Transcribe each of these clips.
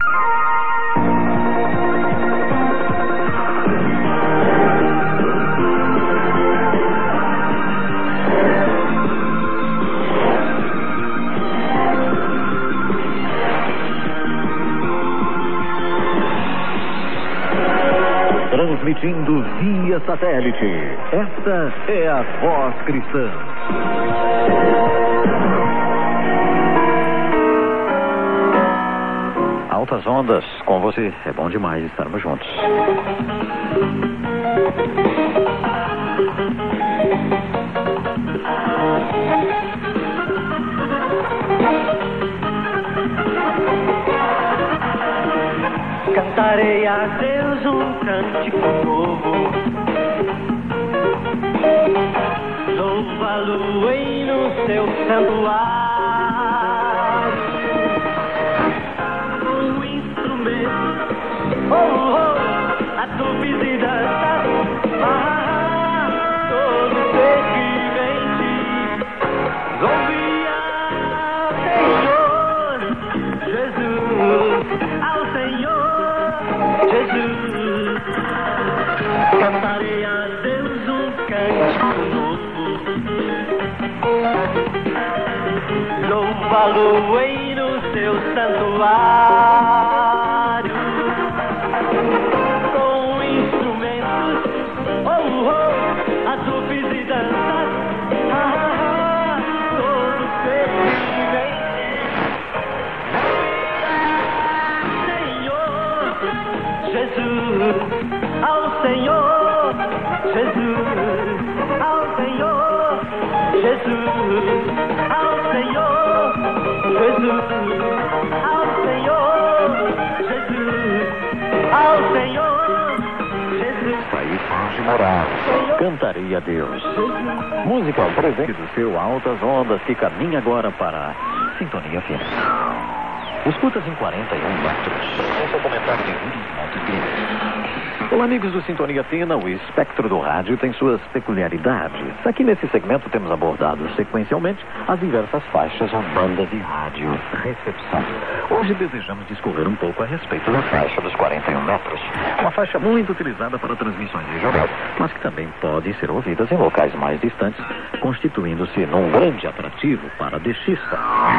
Transmitindo via satélite. Esta é a Voz Cristã. Altas ondas, com você. É bom demais estarmos juntos. Cantarei a Deus um cântico novo, louvá-lo-ei no seu santuário. Um instrumento, a dúvida e dança, todo ser que vem de ouvir ao Senhor Jesus, ao Senhor Jesus. Cantarei a Deus um cântico novo, louvá-lo-ei no seu santuário. Com instrumentos, a dúvidas e danças, todo ser que vem Jesus, ao Senhor, Jesus, ao Senhor, Jesus, ao Senhor, Jesus, ao Senhor, Jesus, ao Senhor, Jesus. Aí pode morar. Cantarei a Deus. Música ao presente do seu Altas Ondas, que caminha agora para Sintonia Fina. Escutas em 41 metros. Esse é o comentário de Rui Montenegro. Olá, amigos do Sintonia Fina. O espectro do rádio tem suas peculiaridades. Aqui nesse segmento temos abordado sequencialmente as diversas faixas ou bandas de rádio recepção. Hoje desejamos discorrer um pouco a respeito da faixa dos 41 metros. Uma faixa muito utilizada para transmissões regionais, mas que também pode ser ouvidas em locais mais distantes, constituindo-se num grande atrativo para dexista.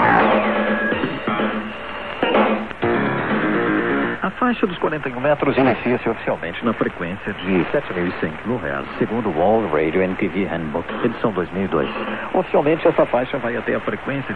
A faixa dos 41 metros inicia-se oficialmente na frequência de 7.100 kHz, segundo o World Radio and TV Handbook, edição 2002. Oficialmente, essa faixa vai até a frequência de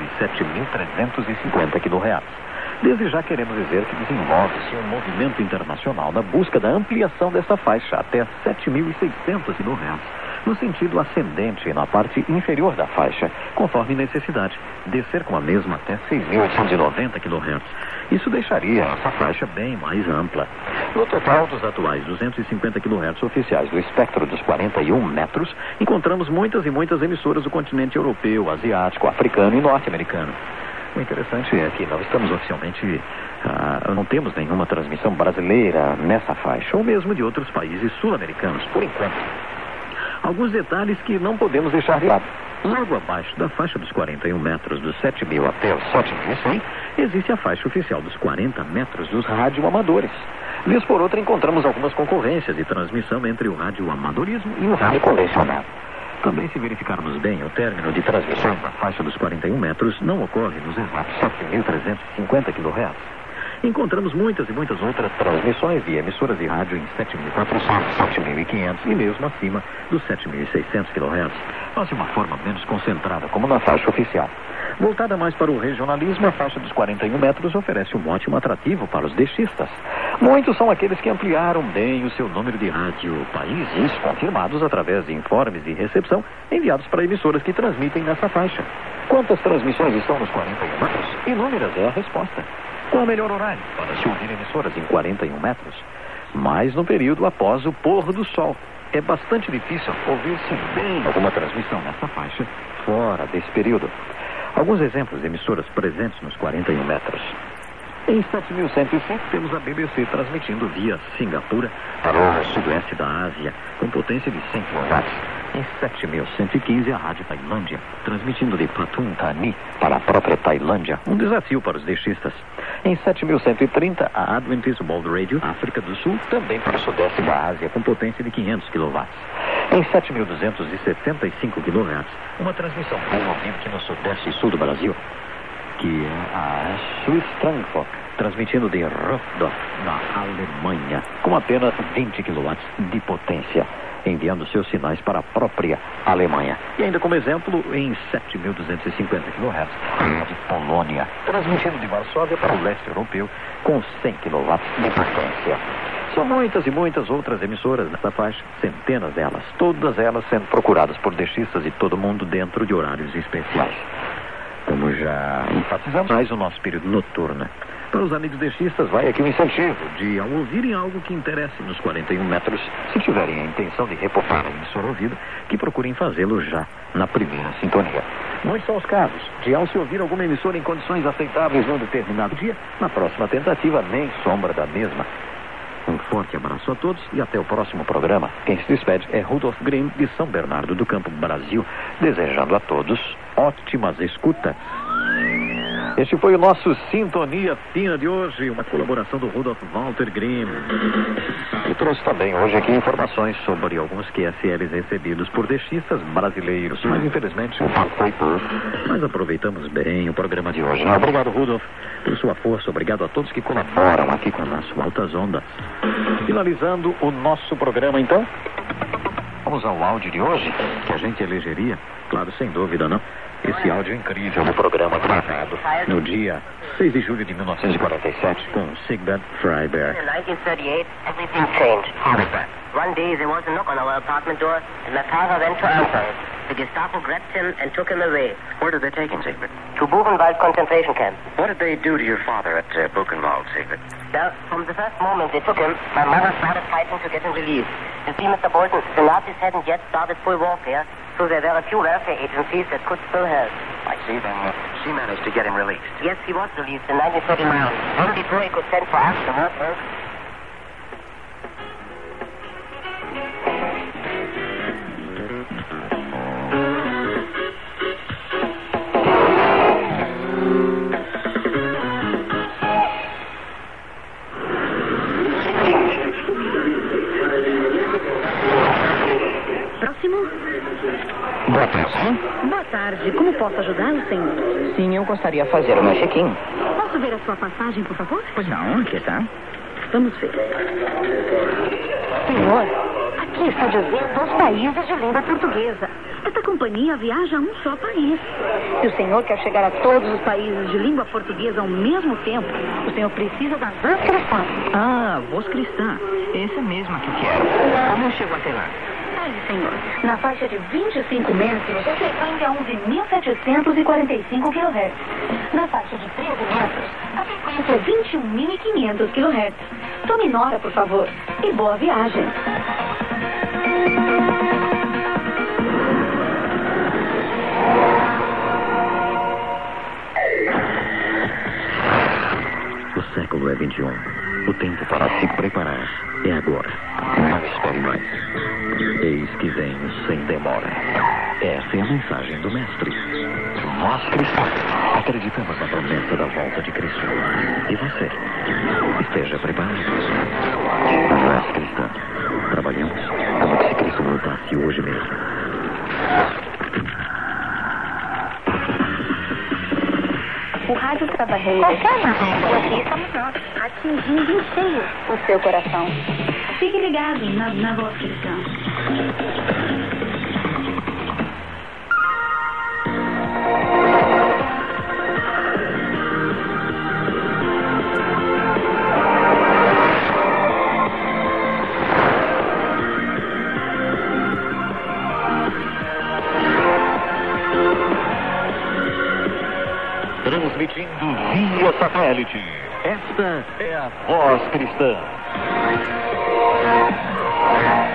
7.350 kHz. Desde já queremos dizer que desenvolve-se um movimento internacional na busca da ampliação dessa faixa até 7.600 kHz, no sentido ascendente na parte inferior da faixa, conforme necessidade, descer com a mesma até 6.890 kHz. Isso deixaria essa faixa bem mais ampla. No total dos atuais 250 kHz oficiais do espectro dos 41 metros, encontramos muitas e muitas emissoras do continente europeu, asiático, africano e norte-americano. O interessante é que não estamos oficialmente, não temos nenhuma transmissão brasileira nessa faixa, ou mesmo de outros países sul-americanos, por enquanto. Alguns detalhes que não podemos deixar de lado. Logo abaixo da faixa dos 41 metros, dos 7.000 até os 7.100, existe a faixa oficial dos 40 metros dos radioamadores. Vez por outra, encontramos algumas concorrências de transmissão entre o radioamadorismo e o rádio convencional. Também, se verificarmos bem, o término de transmissão da faixa dos 41 metros não ocorre nos exatos 7.350 kHz. Encontramos muitas e muitas outras transmissões de emissoras de rádio em 7.400, 7.500 e mesmo acima dos 7.600 kHz, mas de uma forma menos concentrada, como na faixa oficial. Voltada mais para o regionalismo, a faixa dos 41 metros oferece um ótimo atrativo para os dexistas. Muitos são aqueles que ampliaram bem o seu número de rádio países, confirmados através de informes de recepção enviados para emissoras que transmitem nessa faixa. Quantas transmissões estão nos 41 metros? Inúmeras é a resposta. Qual o melhor horário para se ouvir emissoras em 41 metros? Mais no período após o pôr do sol. É bastante difícil ouvir-se bem alguma transmissão nessa faixa fora desse período. Alguns exemplos de emissoras presentes nos 41 metros. Em 7.105 temos a BBC transmitindo via Singapura para o sudoeste da Ásia, com potência de 100 kW. Em 7.115, a Rádio Tailândia, transmitindo de Pathum Thani para a própria Tailândia, um desafio para os deixistas. Em 7.130, a Adventist World Radio, África do Sul, também para o sudeste da Ásia, com potência de 500 kW. Em 7.275 kHz, uma transmissão ao vivo aqui no sudeste e sul do Brasil, que é a Swiss Frankfurt, transmitindo de Rufdorf, na Alemanha, com apenas 20 kW de potência, enviando seus sinais para a própria Alemanha. E ainda como exemplo, em 7.250 kHz, a de Polônia, transmitindo de Varsóvia para o leste europeu, com 100 kW de potência. São muitas e muitas outras emissoras nessa faixa, centenas delas, todas elas sendo procuradas por deixistas de todo mundo dentro de horários especiais. Como já enfatizamos, mais o nosso período noturno. Para os amigos deixistas, vai aqui o incentivo de, ao ouvirem algo que interesse nos 41 metros, se tiverem a intenção de reportar a emissora ouvida, que procurem fazê-lo já na primeira sintonia. Muitos são os casos de, ao se ouvir alguma emissora em condições aceitáveis num determinado dia, na próxima tentativa, nem sombra da mesma. Um forte abraço a todos e até o próximo programa. Quem se despede é Rudolf Grimm, de São Bernardo do Campo, Brasil, desejando a todos ótimas escutas. Este foi o nosso Sintonia Fina de hoje, uma colaboração do Rudolf Walter Grimm. E trouxe também hoje aqui informações sobre alguns QSLs recebidos por deixistas brasileiros, mas infelizmente o fato foi pouco. Mas aproveitamos bem o programa de hoje. Obrigado, Rudolf, por sua força. Obrigado a todos que colaboram aqui com as Altas Ondas. Finalizando o nosso programa, então, vamos ao áudio de hoje, que a gente elegeria, claro, sem dúvida, não? Esse áudio incrível do programa gravado no dia 6 de julho de 1947 com Sigbert Freiberg. In 1938, everything changed. How was that? One day there was a knock on our apartment door and my father went to answer it. The Gestapo grabbed him and took him away. Where did they take him, Sigbert? To Buchenwald concentration camp. What did they do to your father at Buchenwald, Sigbert? Well, from the first moment they took him, my mother started fighting to get him released. You see, Mr. Bolton, the Nazis hadn't yet started full warfare, so there were a few welfare agencies that could still help. I see, then she managed to get him released. Yes, he was released in 1939. Long before he could send for us to work. Boa tarde. Boa tarde. Como posso ajudá-lo, senhor? Sim, eu gostaria de fazer o meu check-in. Posso ver a sua passagem, por favor? Pois não, aqui está. Vamos ver. Senhor, aqui está dizendo os países de língua portuguesa. Esta companhia viaja a um só país. Se o senhor quer chegar a todos os países de língua portuguesa ao mesmo tempo, o senhor precisa da voz cristã. Ah, voz cristã. Essa mesma que eu quero. Como eu chego até lá? Senhor, na faixa de 25 metros, a frequência é 11.745 kHz. Na faixa de 13 metros, a frequência é 21.500 kHz. Tome nota, por favor, e boa viagem. O século é 21. O tempo para se preparar é agora. Não espere mais. Eis que venho sem demora. Essa é a mensagem do Mestre. Nós cristãos acreditamos na promessa da volta de Cristo. E você? Esteja preparado. Nós cristãos trabalhamos como se Cristo voltasse hoje mesmo. O rádio trabalhei. Qualquer rádio, aqui estamos nós, atingindo em cheio o seu coração. Fique ligado na voz cristã. Transmitindo via satélite. Esta é a Voz Cristã.